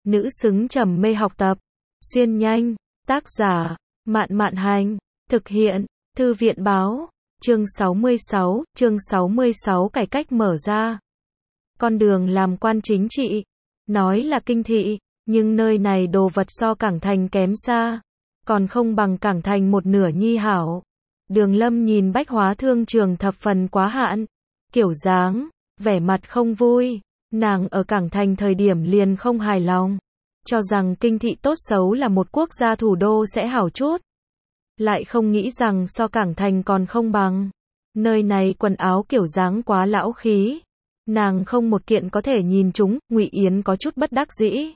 nữ xứng trầm mê học tập. Xuyên nhanh, tác giả, Mạn Mạn Hành, thực hiện, Thư viện Báo, chương 66 cải cách mở ra. Con đường làm quan chính trị, nói là kinh thị, nhưng nơi này đồ vật so Cảng Thành kém xa, còn không bằng Cảng Thành một nửa nhi hảo. Đường Lâm nhìn bách hóa thương trường thập phần quá hạn, kiểu dáng, vẻ mặt không vui, nàng ở Cảng Thành thời điểm liền không hài lòng, cho rằng kinh thị tốt xấu là một quốc gia thủ đô sẽ hảo chút. Lại không nghĩ rằng so Cảng Thành còn không bằng. Nơi này quần áo kiểu dáng quá lão khí, nàng không một kiện có thể nhìn chúng. Ngụy Yến có chút bất đắc dĩ.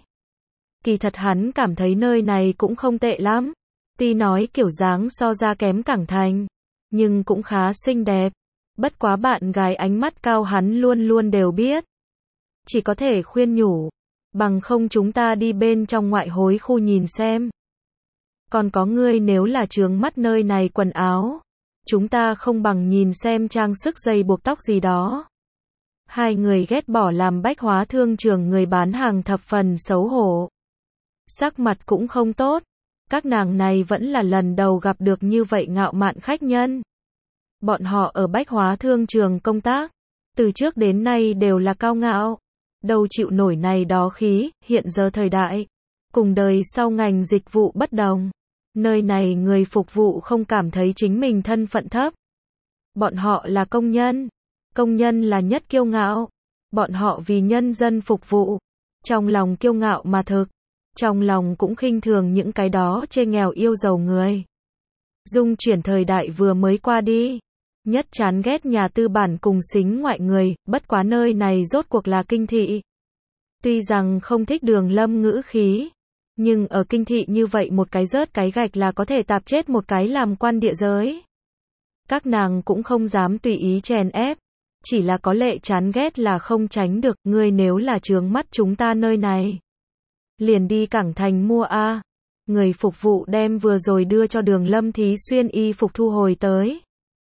Kỳ thật hắn cảm thấy nơi này cũng không tệ lắm. Tuy nói kiểu dáng so ra kém Cảng Thành, nhưng cũng khá xinh đẹp. Bất quá bạn gái ánh mắt cao hắn luôn luôn đều biết. Chỉ có thể khuyên nhủ, bằng không chúng ta đi bên trong ngoại hối khu nhìn xem. Còn có ngươi nếu là chướng mắt nơi này quần áo, chúng ta không bằng nhìn xem trang sức dây buộc tóc gì đó. Hai người ghét bỏ làm bách hóa thương trường người bán hàng thập phần xấu hổ. Sắc mặt cũng không tốt, các nàng này vẫn là lần đầu gặp được như vậy ngạo mạn khách nhân. Bọn họ ở bách hóa thương trường công tác, từ trước đến nay đều là cao ngạo, đâu chịu nổi này đó khí. Hiện giờ thời đại, cùng đời sau ngành dịch vụ bất đồng, nơi này người phục vụ không cảm thấy chính mình thân phận thấp. Bọn họ là công nhân là nhất kiêu ngạo, bọn họ vì nhân dân phục vụ, trong lòng kiêu ngạo mà thực, trong lòng cũng khinh thường những cái đó chê nghèo yêu giàu người. Dung chuyển thời đại vừa mới qua đi, nhất chán ghét nhà tư bản cùng xính ngoại người, bất quá nơi này rốt cuộc là kinh thị. Tuy rằng không thích Đường Lâm ngữ khí, nhưng ở kinh thị như vậy một cái rớt cái gạch là có thể tạp chết một cái làm quan địa giới. Các nàng cũng không dám tùy ý chèn ép, chỉ là có lệ chán ghét là không tránh được. Ngươi nếu là chướng mắt chúng ta nơi này, liền đi Cảng Thành mua a. Người phục vụ đem vừa rồi đưa cho Đường Lâm thí xuyên y phục thu hồi tới.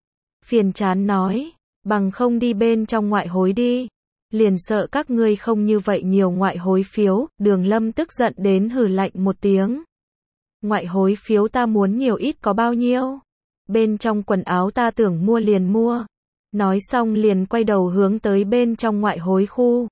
Phiền chán nói, bằng không đi bên trong ngoại hối đi, liền sợ các ngươi không như vậy nhiều ngoại hối phiếu. Đường Lâm tức giận đến hừ lạnh một tiếng. Ngoại hối phiếu ta muốn nhiều ít có bao nhiêu? Bên trong quần áo ta tưởng mua liền mua. Nói xong liền quay đầu hướng tới bên trong ngoại hối khu.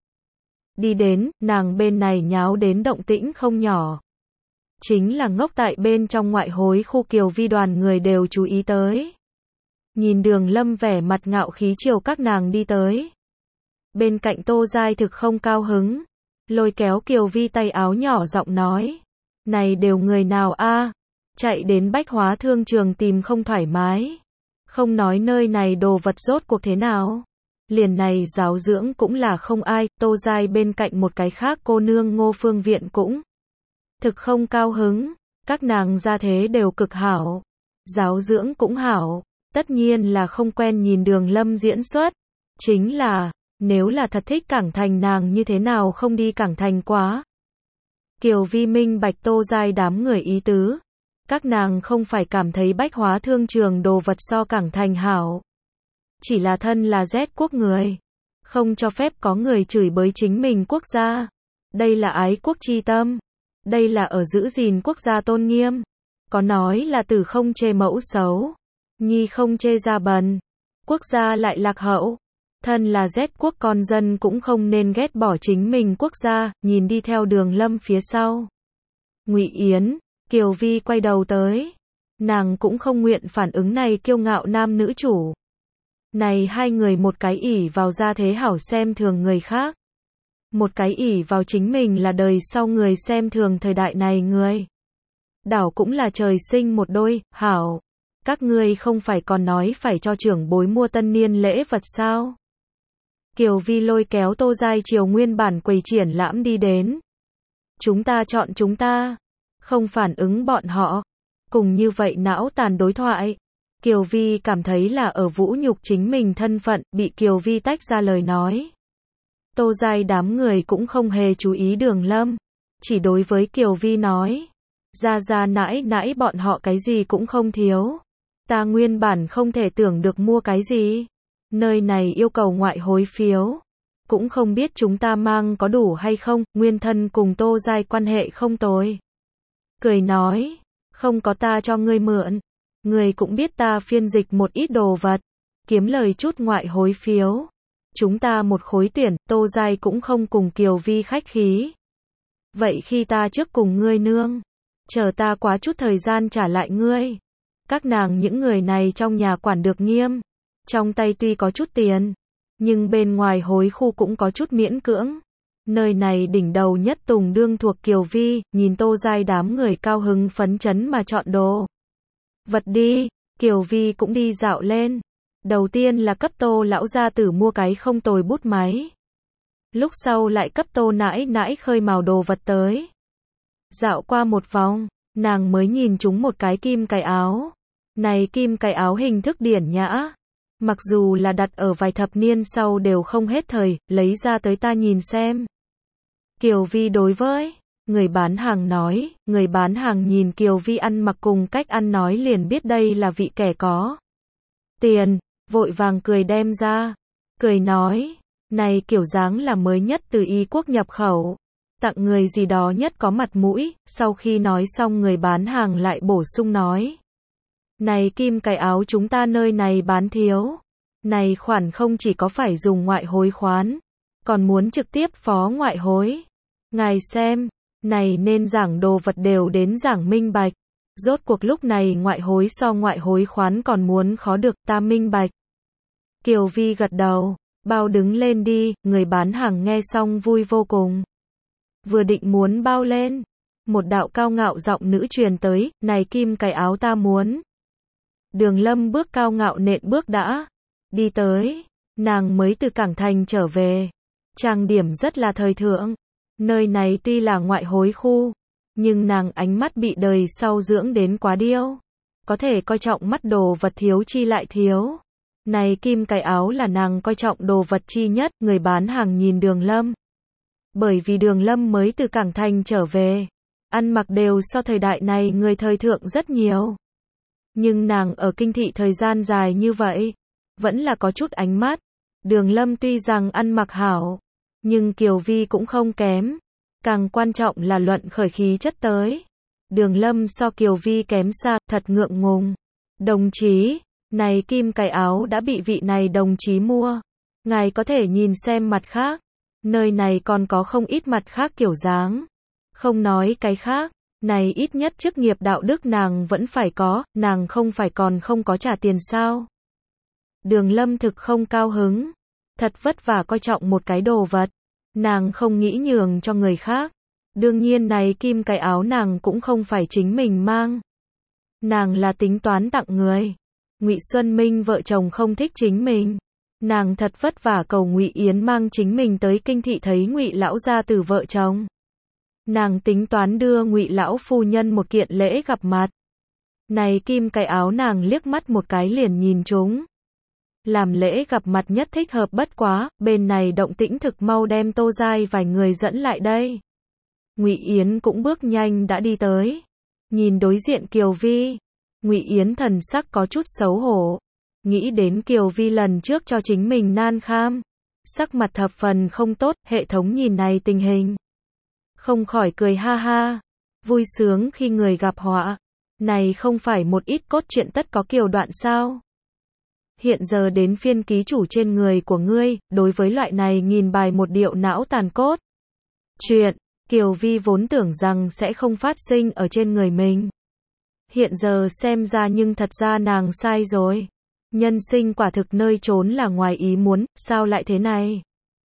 Đi đến, nàng bên này nháo đến động tĩnh không nhỏ. Chính là ngốc tại bên trong ngoại hối khu Kiều Vi đoàn người đều chú ý tới. Nhìn Đường Lâm vẻ mặt ngạo khí chiều các nàng đi tới. Bên cạnh Tô Giai thực không cao hứng, lôi kéo Kiều Vi tay áo nhỏ giọng nói, này đều người nào a, chạy đến bách hóa thương trường tìm không thoải mái, không nói nơi này đồ vật rốt cuộc thế nào, liền này giáo dưỡng cũng là không ai. Tô Giai bên cạnh một cái khác cô nương Ngô Phương Viện cũng thực không cao hứng, các nàng gia thế đều cực hảo, giáo dưỡng cũng hảo, tất nhiên là không quen nhìn Đường Lâm diễn xuất. Chính là, nếu là thật thích Cảng Thành nàng như thế nào không đi Cảng Thành quá. Kiều Vi minh bạch Tô Giai đám người ý tứ, các nàng không phải cảm thấy bách hóa thương trường đồ vật so Cảng Thành hảo, chỉ là thân là Z quốc người, không cho phép có người chửi bới chính mình quốc gia. Đây là ái quốc chi tâm, đây là ở giữ gìn quốc gia tôn nghiêm. Có nói là tử không chê mẫu xấu, nhi không chê gia bần, quốc gia lại lạc hậu. Thân là Z quốc con dân cũng không nên ghét bỏ chính mình quốc gia. Nhìn đi theo Đường Lâm phía sau Ngụy Yến, Kiều Vi quay đầu tới, nàng cũng không nguyện phản ứng này kiêu ngạo nam nữ chủ. Này hai người một cái ỷ vào gia thế hảo xem thường người khác, một cái ỷ vào chính mình là đời sau người xem thường thời đại này người. Đảo cũng là trời sinh một đôi, hảo. Các ngươi không phải còn nói phải cho trưởng bối mua tân niên lễ vật sao? Kiều Vi lôi kéo Tô Giai chiều nguyên bản quầy triển lãm đi đến. Chúng ta chọn chúng ta, không phản ứng bọn họ. Cùng như vậy não tàn đối thoại, Kiều Vi cảm thấy là ở vũ nhục chính mình thân phận. Bị Kiều Vi tách ra lời nói, Tô Giai đám người cũng không hề chú ý Đường Lâm, chỉ đối với Kiều Vi nói, ra nãi nãi bọn họ cái gì cũng không thiếu, ta nguyên bản không thể tưởng được mua cái gì, nơi này yêu cầu ngoại hối phiếu, cũng không biết chúng ta mang có đủ hay không, nguyên thân cùng Tô Giai quan hệ không tồi. Cười nói, không có ta cho ngươi mượn, ngươi cũng biết ta phiên dịch một ít đồ vật, kiếm lời chút ngoại hối phiếu. Chúng ta một khối tuyển, Tô Giai cũng không cùng Kiều Vi khách khí. Vậy khi ta trước cùng ngươi nương, chờ ta quá chút thời gian trả lại ngươi. Các nàng những người này trong nhà quản được nghiêm, trong tay tuy có chút tiền, nhưng bên ngoài hối khu cũng có chút miễn cưỡng. Nơi này đỉnh đầu nhất Tùng đương thuộc Kiều Vi, nhìn Tô Giai đám người cao hứng phấn chấn mà chọn đồ vật đi, Kiều Vi cũng đi dạo lên. Đầu tiên là cấp Tô lão gia tử mua cái không tồi bút máy. Lúc sau lại cấp Tô nãi nãi khơi mào đồ vật tới. Dạo qua một vòng, nàng mới nhìn chúng một cái kim cài áo. Này kim cài áo hình thức điển nhã, mặc dù là đặt ở vài thập niên sau đều không hết thời, lấy ra tới ta nhìn xem. Kiều Vi đối với người bán hàng nói, người bán hàng nhìn Kiều Vi ăn mặc cùng cách ăn nói liền biết đây là vị kẻ có tiền, vội vàng cười đem ra, cười nói, này kiểu dáng là mới nhất từ Y quốc nhập khẩu, tặng người gì đó nhất có mặt mũi. Sau khi nói xong người bán hàng lại bổ sung nói, này kim cài áo chúng ta nơi này bán thiếu, này khoản không chỉ có phải dùng ngoại hối khoán, còn muốn trực tiếp phó ngoại hối. Ngài xem, này nên giảng đồ vật đều đến giảng minh bạch. Rốt cuộc lúc này ngoại hối so ngoại hối khoán còn muốn khó được, ta minh bạch. Kiều Vi gật đầu, bao đứng lên đi, người bán hàng nghe xong vui vô cùng. Vừa định muốn bao lên, một đạo cao ngạo giọng nữ truyền tới, này kim cài áo ta muốn. Đường Lâm bước cao ngạo nện bước đã đi tới, nàng mới từ cảng thành trở về, trang điểm rất là thời thượng. Nơi này tuy là ngoại hối khu, nhưng nàng ánh mắt bị đời sau dưỡng đến quá điêu, có thể coi trọng mắt đồ vật thiếu chi lại thiếu. Này kim cài áo là nàng coi trọng đồ vật chi nhất. Người bán hàng nhìn Đường Lâm, bởi vì Đường Lâm mới từ cảng thành trở về, ăn mặc đều so thời đại này người thời thượng rất nhiều. Nhưng nàng ở kinh thị thời gian dài như vậy, vẫn là có chút ánh mắt. Đường Lâm tuy rằng ăn mặc hảo, nhưng Kiều Vi cũng không kém. Càng quan trọng là luận khởi khí chất tới, Đường Lâm so Kiều Vi kém xa, thật ngượng ngùng. Đồng chí, này kim cài áo đã bị vị này đồng chí mua. Ngài có thể nhìn xem mặt khác. Nơi này còn có không ít mặt khác kiểu dáng. Không nói cái khác, này ít nhất chức nghiệp đạo đức nàng vẫn phải có, nàng không phải còn không có trả tiền sao. Đường Lâm thực không cao hứng. Thật vất vả coi trọng một cái đồ vật, nàng không nghĩ nhường cho người khác. Đương nhiên này kim cài áo nàng cũng không phải chính mình mang. Nàng là tính toán tặng người. Ngụy Xuân Minh vợ chồng không thích chính mình. Nàng thật vất vả cầu Ngụy Yến mang chính mình tới kinh thị thấy Ngụy lão gia tử vợ chồng. Nàng tính toán đưa Ngụy lão phu nhân một kiện lễ gặp mặt. Này kim cài áo nàng liếc mắt một cái liền nhìn chúng. Làm lễ gặp mặt nhất thích hợp bất quá, bên này động tĩnh thực mau đem Tô Giai vài người dẫn lại đây. Ngụy Yến cũng bước nhanh đã đi tới. Nhìn đối diện Kiều Vi, Ngụy Yến thần sắc có chút xấu hổ. Nghĩ đến Kiều Vi lần trước cho chính mình nan kham, sắc mặt thập phần không tốt. Hệ thống nhìn này tình hình, không khỏi cười ha ha. Vui sướng khi người gặp họa. Này không phải một ít cốt truyện tất có kiều đoạn sao? Hiện giờ đến phiên ký chủ trên người của ngươi, đối với loại này nghìn bài một điệu não tàn cốt chuyện, Kiều Vi vốn tưởng rằng sẽ không phát sinh ở trên người mình. Hiện giờ xem ra nhưng thật ra nàng sai rồi. Nhân sinh quả thực nơi trốn là ngoài ý muốn, sao lại thế này?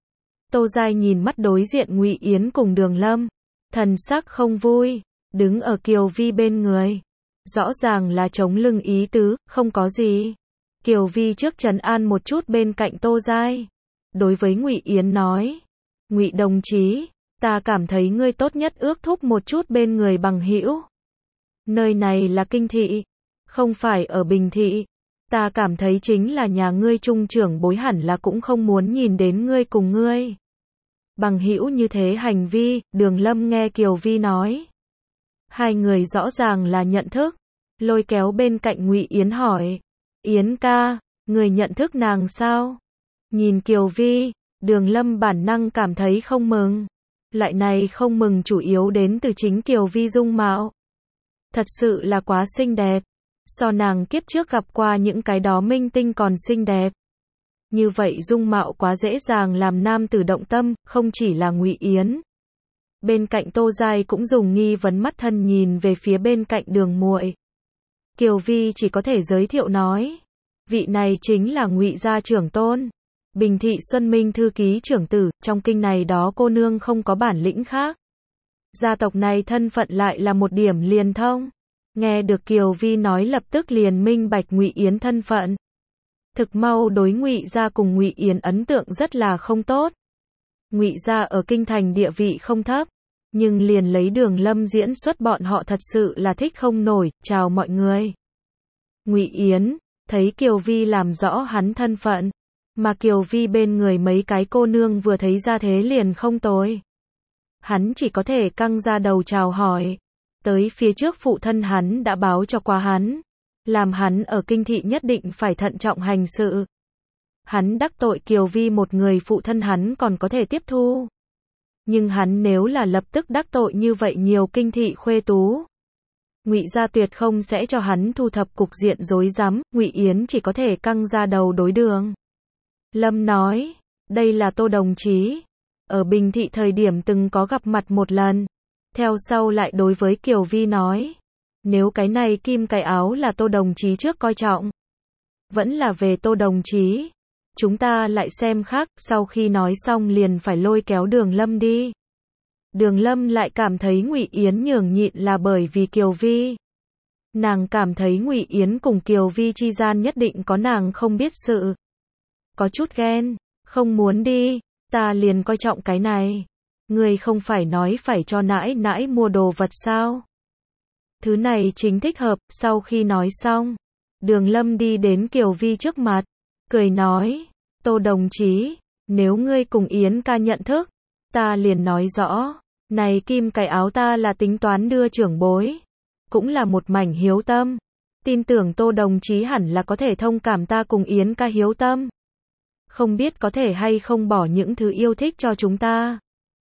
Tô Giai nhìn mắt đối diện Ngụy Yến cùng Đường Lâm, thần sắc không vui, đứng ở Kiều Vi bên người. Rõ ràng là chống lưng ý tứ, không có gì. Kiều Vi trước trấn an một chút bên cạnh Tô Giai. Đối với Ngụy Yến nói, Ngụy đồng chí, ta cảm thấy ngươi tốt nhất ước thúc một chút bên người bằng hữu. Nơi này là kinh thị, không phải ở Bình thị. Ta cảm thấy chính là nhà ngươi trung trưởng bối hẳn là cũng không muốn nhìn đến ngươi cùng ngươi bằng hữu như thế hành vi. Đường Lâm nghe Kiều Vi nói, hai người rõ ràng là nhận thức, lôi kéo bên cạnh Ngụy Yến hỏi, Yến ca, người nhận thức nàng sao? Nhìn Kiều Vi, Đường Lâm bản năng cảm thấy không mừng. Loại này không mừng chủ yếu đến từ chính Kiều Vi dung mạo. Thật sự là quá xinh đẹp. So nàng kiếp trước gặp qua những cái đó minh tinh còn xinh đẹp. Như vậy dung mạo quá dễ dàng làm nam tử động tâm, không chỉ là Ngụy Yến. Bên cạnh Tô Giai cũng dùng nghi vấn mắt thân nhìn về phía bên cạnh Đường muội. Kiều Vi chỉ có thể giới thiệu nói, vị này chính là Ngụy gia trưởng tôn, Bình Thị Xuân Minh thư ký trưởng tử, trong kinh này đó cô nương không có bản lĩnh khác. Gia tộc này thân phận lại là một điểm liền thông. Nghe được Kiều Vi nói lập tức liền minh bạch Ngụy Yến thân phận. Thực mau đối Ngụy gia cùng Ngụy Yến ấn tượng rất là không tốt. Ngụy gia ở kinh thành địa vị không thấp, nhưng liền lấy Đường Lâm diễn xuất bọn họ thật sự là thích không nổi. Chào mọi người. Ngụy Yến thấy Kiều Vi làm rõ hắn thân phận, mà Kiều Vi bên người mấy cái cô nương vừa thấy ra thế liền không tồi. Hắn chỉ có thể căng ra đầu chào hỏi. Tới phía trước phụ thân hắn đã báo cho qua hắn, làm hắn ở kinh thị nhất định phải thận trọng hành sự. Hắn đắc tội Kiều Vi một người phụ thân hắn còn có thể tiếp thu. Nhưng hắn nếu là lập tức đắc tội như vậy nhiều kinh thị khuê tú, Ngụy gia tuyệt không sẽ cho hắn thu thập cục diện rối rắm. Ngụy Yến chỉ có thể căng ra đầu đối Đường Lâm nói, đây là Tô đồng chí, ở Bình Thị thời điểm từng có gặp mặt một lần. Theo sau lại đối với Kiều Vi nói, nếu cái này kim cài áo là Tô đồng chí trước coi trọng, vẫn là về Tô đồng chí, chúng ta lại xem khác. Sau khi nói xong liền phải lôi kéo Đường Lâm đi. Đường Lâm lại cảm thấy Ngụy Yến nhường nhịn là bởi vì Kiều Vi. Nàng cảm thấy Ngụy Yến cùng Kiều Vi chi gian nhất định có nàng không biết sự. Có chút ghen, không muốn đi, ta liền coi trọng cái này. Ngươi không phải nói phải cho nãi nãi mua đồ vật sao? Thứ này chính thích hợp. Sau khi nói xong, Đường Lâm đi đến Kiều Vi trước mặt, cười nói, Tô đồng chí, nếu ngươi cùng Yến ca nhận thức, ta liền nói rõ, này kim cài áo ta là tính toán đưa trưởng bối, cũng là một mảnh hiếu tâm. Tin tưởng Tô đồng chí hẳn là có thể thông cảm ta cùng Yến ca hiếu tâm. Không biết có thể hay không bỏ những thứ yêu thích cho chúng ta.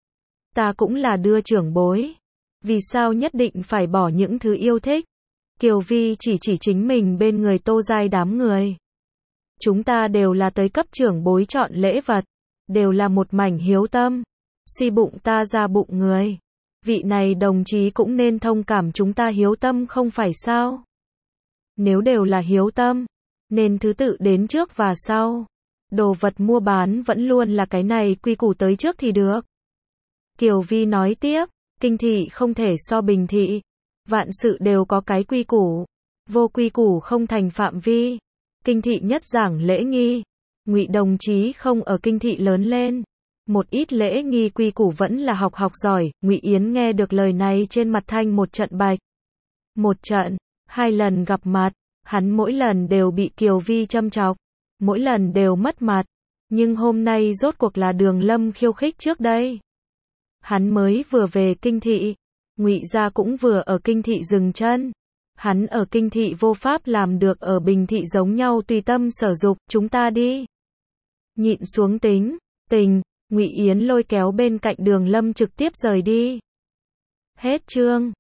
Ta cũng là đưa trưởng bối. Vì sao nhất định phải bỏ những thứ yêu thích? Kiều Vi chỉ chính mình bên người Tô Giai đám người. Chúng ta đều là tới cấp trưởng bối chọn lễ vật. Đều là một mảnh hiếu tâm. Suy bụng ta ra bụng người. Vị này đồng chí cũng nên thông cảm chúng ta hiếu tâm không phải sao? Nếu đều là hiếu tâm, nên thứ tự đến trước và sau. Đồ vật mua bán vẫn luôn là cái này quy củ tới trước thì được. Kiều Vi nói tiếp, kinh thị không thể so Bình Thị. Vạn sự đều có cái quy củ. Vô quy củ không thành phạm vi. Kinh thị nhất giảng lễ nghi. Ngụy đồng chí không ở kinh thị lớn lên. Một ít lễ nghi quy củ vẫn là học giỏi. Ngụy Yến nghe được lời này trên mặt thanh một trận bạch. Một trận, hai lần gặp mặt, hắn mỗi lần đều bị Kiều Vi châm chọc. Mỗi lần đều mất mặt. Nhưng hôm nay rốt cuộc là Đường Lâm khiêu khích trước đây. Hắn mới vừa về kinh thị. Ngụy gia cũng vừa ở kinh thị dừng chân. Hắn ở kinh thị vô pháp làm được ở Bình Thị giống nhau tùy tâm sở dục. Chúng ta đi. Nhịn xuống tính, tình. Ngụy Yến lôi kéo bên cạnh Đường Lâm trực tiếp rời đi. Hết chương.